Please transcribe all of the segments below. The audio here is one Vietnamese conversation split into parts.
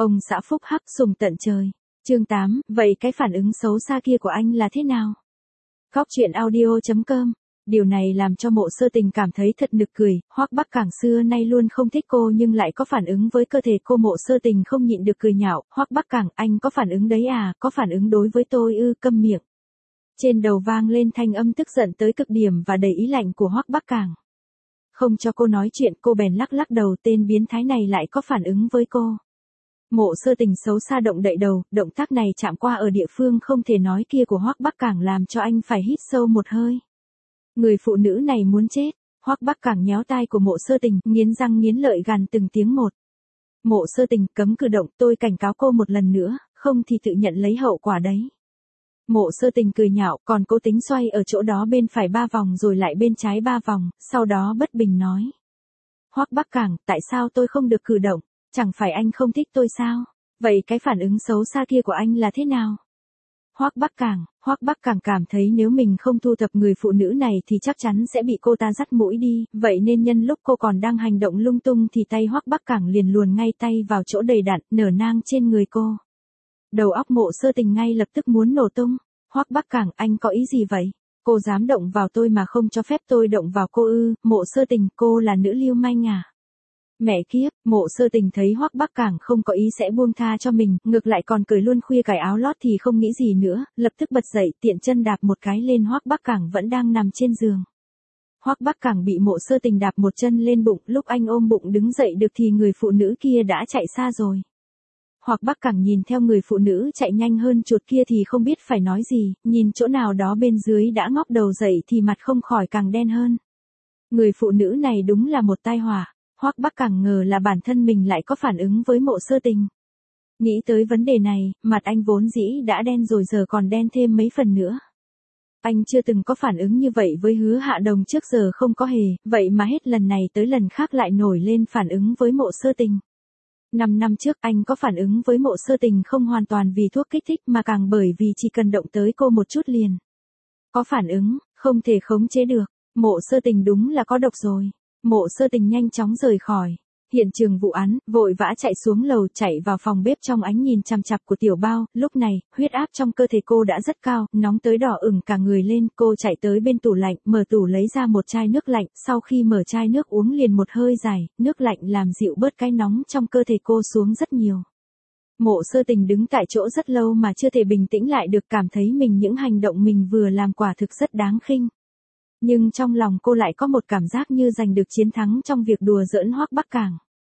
Ông xã phúc hắc sùng tận trời. Chương 8, vậy cái phản ứng xấu xa kia của anh là thế nào? Góc truyện audio.com. Điều này làm cho Mộ Sơ Tình cảm thấy thật nực cười, Hoắc Bắc Cảng xưa nay luôn không thích cô nhưng lại có phản ứng với cơ thể cô. Mộ Sơ Tình không nhịn được cười nhạo, Hoắc Bắc Cảng, anh có phản ứng đấy à, có phản ứng đối với tôi ư? Câm miệng. Trên đầu vang lên thanh âm tức giận tới cực điểm và đầy ý lạnh của Hoắc Bắc Cảng. Không cho cô nói chuyện, cô bèn lắc lắc đầu, tên biến thái này lại có phản ứng với cô. Mộ Sơ Tình xấu xa động đậy đầu, động tác này chạm qua ở địa phương không thể nói kia của Hoắc Bắc Cảng làm cho anh phải hít sâu một hơi. Người phụ nữ này muốn chết. Hoắc Bắc Cảng nhéo tai của Mộ Sơ Tình, nghiến răng nghiến lợi gằn từng tiếng một. Mộ Sơ Tình, cấm cử động, tôi cảnh cáo cô một lần nữa, không thì tự nhận lấy hậu quả đấy. Mộ Sơ Tình cười nhạo, còn cố tính xoay ở chỗ đó bên phải 3 vòng rồi lại bên trái 3 vòng, sau đó bất bình nói. Hoắc Bắc Cảng, tại sao tôi không được cử động? Chẳng phải anh không thích tôi sao? Vậy cái phản ứng xấu xa kia của anh là thế nào? Hoắc Bắc Cảng cảm thấy nếu mình không thu thập người phụ nữ này thì chắc chắn sẽ bị cô ta dắt mũi đi, vậy nên nhân lúc cô còn đang hành động lung tung thì tay Hoắc Bắc Cảng liền luồn ngay tay vào chỗ đầy đặn, nở nang trên người cô. Đầu óc Mộ Sơ Tình ngay lập tức muốn nổ tung. Hoắc Bắc Cảng, anh có ý gì vậy? Cô dám động vào tôi mà không cho phép tôi động vào cô ư? Mộ Sơ Tình, cô là nữ lưu manh à? Mẹ kiếp, Mộ Sơ Tình thấy Hoắc Bắc Cảng không có ý sẽ buông tha cho mình, ngược lại còn cười luôn khuya cài áo lót thì không nghĩ gì nữa, lập tức bật dậy, tiện chân đạp một cái lên Hoắc Bắc Cảng vẫn đang nằm trên giường. Hoắc Bắc Cảng bị Mộ Sơ Tình đạp một chân lên bụng, lúc anh ôm bụng đứng dậy được thì người phụ nữ kia đã chạy xa rồi. Hoắc Bắc Cảng nhìn theo người phụ nữ chạy nhanh hơn chuột kia thì không biết phải nói gì, nhìn chỗ nào đó bên dưới đã ngóc đầu dậy thì mặt không khỏi càng đen hơn. Người phụ nữ này đúng là một tai họa. Hoắc Bắc Cảng ngờ là bản thân mình lại có phản ứng với Mộ Sơ Tình. Nghĩ tới vấn đề này, mặt anh vốn dĩ đã đen rồi giờ còn đen thêm mấy phần nữa. Anh chưa từng có phản ứng như vậy với Hứa Hạ Đồng trước giờ không có hề, vậy mà hết lần này tới lần khác lại nổi lên phản ứng với Mộ Sơ Tình. 5 năm trước anh có phản ứng với Mộ Sơ Tình không hoàn toàn vì thuốc kích thích mà càng bởi vì chỉ cần động tới cô một chút liền. Có phản ứng, không thể khống chế được, Mộ Sơ Tình đúng là có độc rồi. Mộ Sơ Tình nhanh chóng rời khỏi hiện trường vụ án, vội vã chạy xuống lầu, chạy vào phòng bếp trong ánh nhìn chằm chằm của Tiểu Bao. Lúc này, huyết áp trong cơ thể cô đã rất cao, nóng tới đỏ ửng cả người lên. Cô chạy tới bên tủ lạnh, mở tủ lấy ra một chai nước lạnh, sau khi mở chai nước uống liền một hơi dài, nước lạnh làm dịu bớt cái nóng trong cơ thể cô xuống rất nhiều. Mộ Sơ Tình đứng tại chỗ rất lâu mà chưa thể bình tĩnh lại được, cảm thấy những hành động mình vừa làm quả thực rất đáng khinh. Nhưng trong lòng cô lại có một cảm giác như giành được chiến thắng trong việc đùa giỡn Hoắc Bắc Cảng.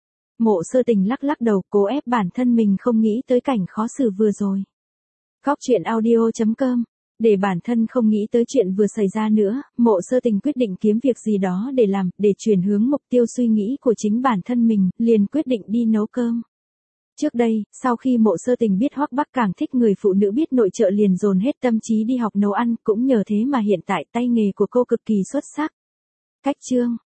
Mộ Sơ Tình lắc lắc đầu, cố ép bản thân mình không nghĩ tới cảnh khó xử vừa rồi. Góc truyện audio.com. Để bản thân không nghĩ tới chuyện vừa xảy ra nữa, Mộ Sơ Tình quyết định kiếm việc gì đó để làm, để chuyển hướng mục tiêu suy nghĩ của chính bản thân mình, liền quyết định đi nấu cơm. Trước đây, sau khi Mộ Sơ Tình biết Hoắc Bắc Cảng thích người phụ nữ biết nội trợ liền dồn hết tâm trí đi học nấu ăn, cũng nhờ thế mà hiện tại tay nghề của cô cực kỳ xuất sắc. Cách chương